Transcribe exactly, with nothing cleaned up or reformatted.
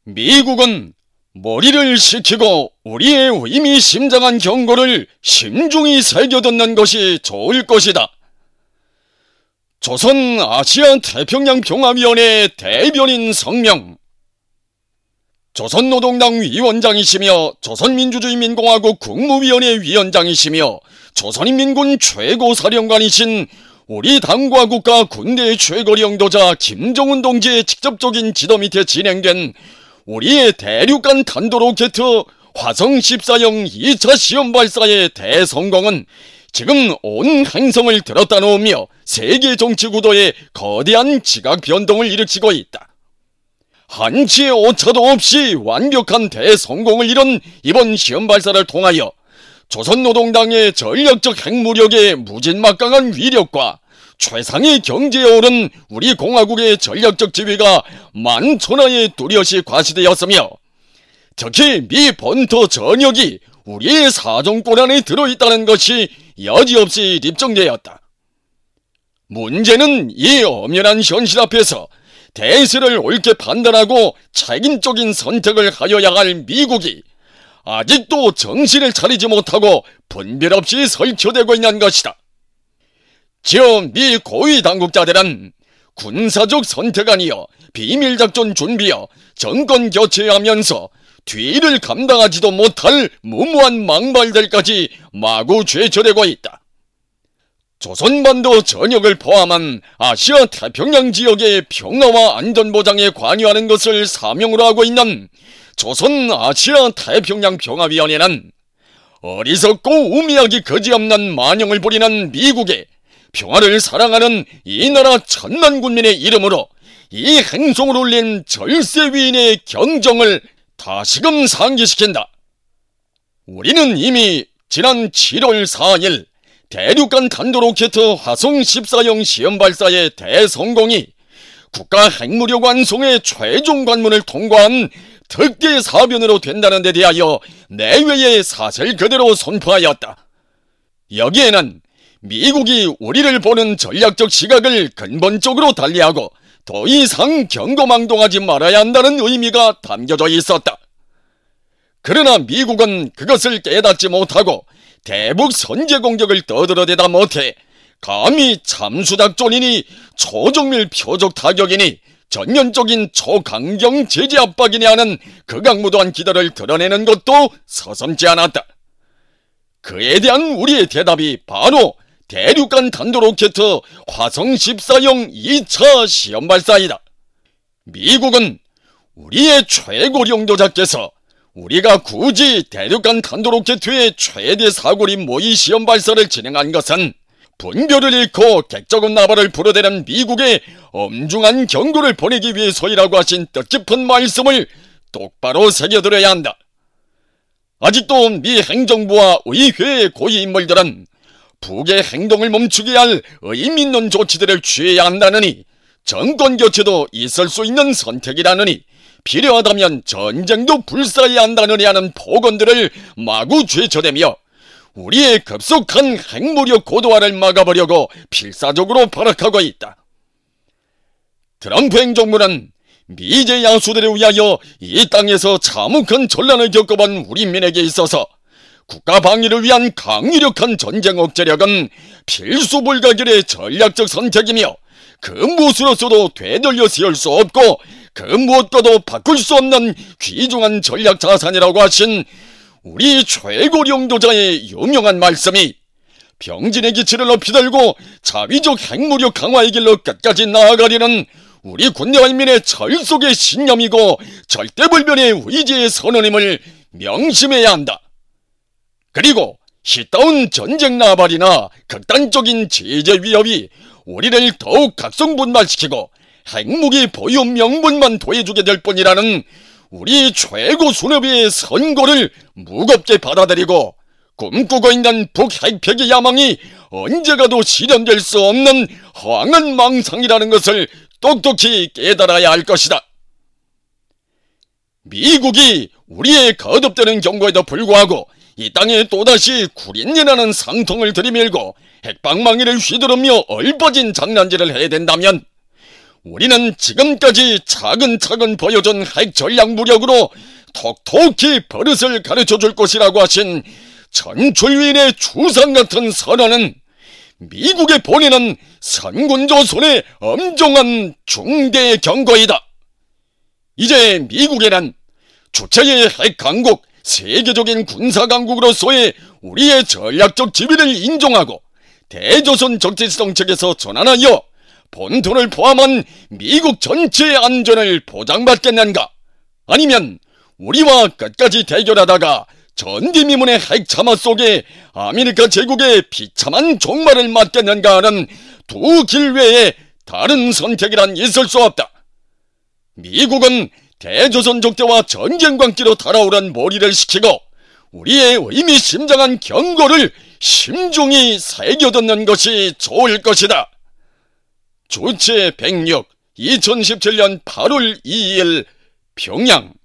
미국은 머리를 식히고 우리의 의미심장한 경고를 심중히 새겨듣는 것이 좋을 것이다. 조선 아시아 태평양 평화위원회 대변인 성명. 조선노동당 위원장이시며 조선민주주의민공화국 국무위원회 위원장이시며 조선인민군 최고사령관이신 우리 당과 국가 군대의 최고령도자 김정은 동지의 직접적인 지도 밑에 진행된 우리의 대륙간 탄도로켓 화성 십사형 이 차 시험 발사의 대성공은 지금 온 행성을 들었다 놓으며 세계 정치 구도에 거대한 지각 변동을 일으키고 있다. 한치의 오차도 없이 완벽한 대성공을 이룬 이번 시험 발사를 통하여 조선노동당의 전략적 핵무력의 무진막강한 위력과 최상의 경제에 오른 우리 공화국의 전략적 지위가 만천하에 뚜렷이 과시되었으며, 특히 미 본토 전역이 우리의 사정권 안에 들어있다는 것이 여지없이 입증되었다. 문제는 이 엄연한 현실 앞에서 대세를 옳게 판단하고 책임적인 선택을 하여야 할 미국이 아직도 정신을 차리지 못하고 분별 없이 설쳐대고 있는 것이다. 지금 미 고위 당국자들은 군사적 선택 아니여 비밀작전 준비여 정권 교체하면서 뒤를 감당하지도 못할 무모한 망발들까지 마구 죄쳐대고 있다. 조선반도 전역을 포함한 아시아 태평양 지역의 평화와 안전보장에 관여하는 것을 사명으로 하고 있는 조선 아시아 태평양 평화위원회는 어리석고 우매하기 그지없는 만영을 부리는 미국의 평화를 사랑하는 이 나라 천만 군민의 이름으로 이 행성을 올린 절세위인의 경정을 다시금 상기시킨다. 우리는 이미 지난 칠월 사일 대륙간 탄도로켓 화성 십사형 시험 발사의 대성공이 국가 핵무력 완성의 최종 관문을 통과한 특대 사변으로 된다는 데 대하여 내외의 사실 그대로 선포하였다. 여기에는 미국이 우리를 보는 전략적 시각을 근본적으로 달리하고 더 이상 경거망동하지 말아야 한다는 의미가 담겨져 있었다. 그러나 미국은 그것을 깨닫지 못하고 대북 선제 공격을 떠들어대다 못해 감히 참수작전이니 초정밀 표적 타격이니 전면적인 초강경 제재 압박이니 하는 극악무도한 기대를 드러내는 것도 서슴지 않았다. 그에 대한 우리의 대답이 바로 대륙간 탄도로켓 화성 십사형 이 차 시험 발사이다. 미국은 우리의 최고領導자께서 우리가 굳이 대륙간 탄도로켓의 최대 사거리 모의 시험 발사를 진행한 것은 분별을 잃고 객적은 나발을 불어대는 미국의 엄중한 경고를 보내기 위해서이라고 하신 뜻깊은 말씀을 똑바로 새겨들어야 한다. 아직도 미 행정부와 의회의 고위 인물들은 북의 행동을 멈추게 할 의미 있는 조치들을 취해야 한다느니, 정권 교체도 있을 수 있는 선택이라느니, 필요하다면 전쟁도 불사해야 한다느니 하는 폭언들을 마구 죄쳐대며 우리의 급속한 핵무력 고도화를 막아보려고 필사적으로 발악하고 있다. 트럼프 행정부는 미제 야수들에 의하여 이 땅에서 참혹한 전란을 겪어본 우리 민에게 있어서 국가 방위를 위한 강력한 전쟁 억제력은 필수 불가결의 전략적 선택이며 그 무엇으로서도 되돌려 세울 수 없고 그 무엇과도 바꿀 수 없는 귀중한 전략 자산이라고 하신 우리 최고領導자의 유명한 말씀이 병진의 기치를 높이 들고 자위적 핵무력 강화의 길로 끝까지 나아가려는 우리 군대와 인민의 철속의 신념이고 절대불변의 의지의 선언임을 명심해야 한다. 그리고 시다운 전쟁 나발이나 극단적인 제재 위협이 우리를 더욱 각성분발시키고 핵무기 보유 명분만 더해주게 될 뿐이라는 우리 최고 수뇌부의 선고를 무겁게 받아들이고 꿈꾸고 있는 북핵폐기 야망이 언제 가도 실현될 수 없는 황한 망상이라는 것을 똑똑히 깨달아야 할 것이다. 미국이 우리의 거듭되는 경고에도 불구하고 이 땅에 또다시 구린내나는 상통을 들이밀고 핵방망이를 휘두르며 얼버진 장난질을 해야 된다면 우리는 지금까지 차근차근 보여준 핵 전략 무력으로 톡톡히 버릇을 가르쳐줄 것이라고 하신 전출위인의 주상 같은 선언은 미국에 보내는 선군조선의 엄정한 중대 경고이다. 이제 미국에는 주체의 핵 강국, 세계적인 군사 강국으로서의 우리의 전략적 지위를 인정하고 대조선 적재정책에서 전환하여 본토를 포함한 미국 전체의 안전을 보장받겠는가? 아니면 우리와 끝까지 대결하다가 전기미문의 핵 참화 속에 아메리카 제국의 비참한 종말을 맞겠는가 하는 두 길 외에 다른 선택이란 있을 수 없다. 미국은 대조선 적대와 전쟁광기로 달아오른 몰이를 시키고 우리의 의미심장한 경고를 심중히 새겨듣는 것이 좋을 것이다. 주체 백육 이천십칠 년 팔월 이일 평양.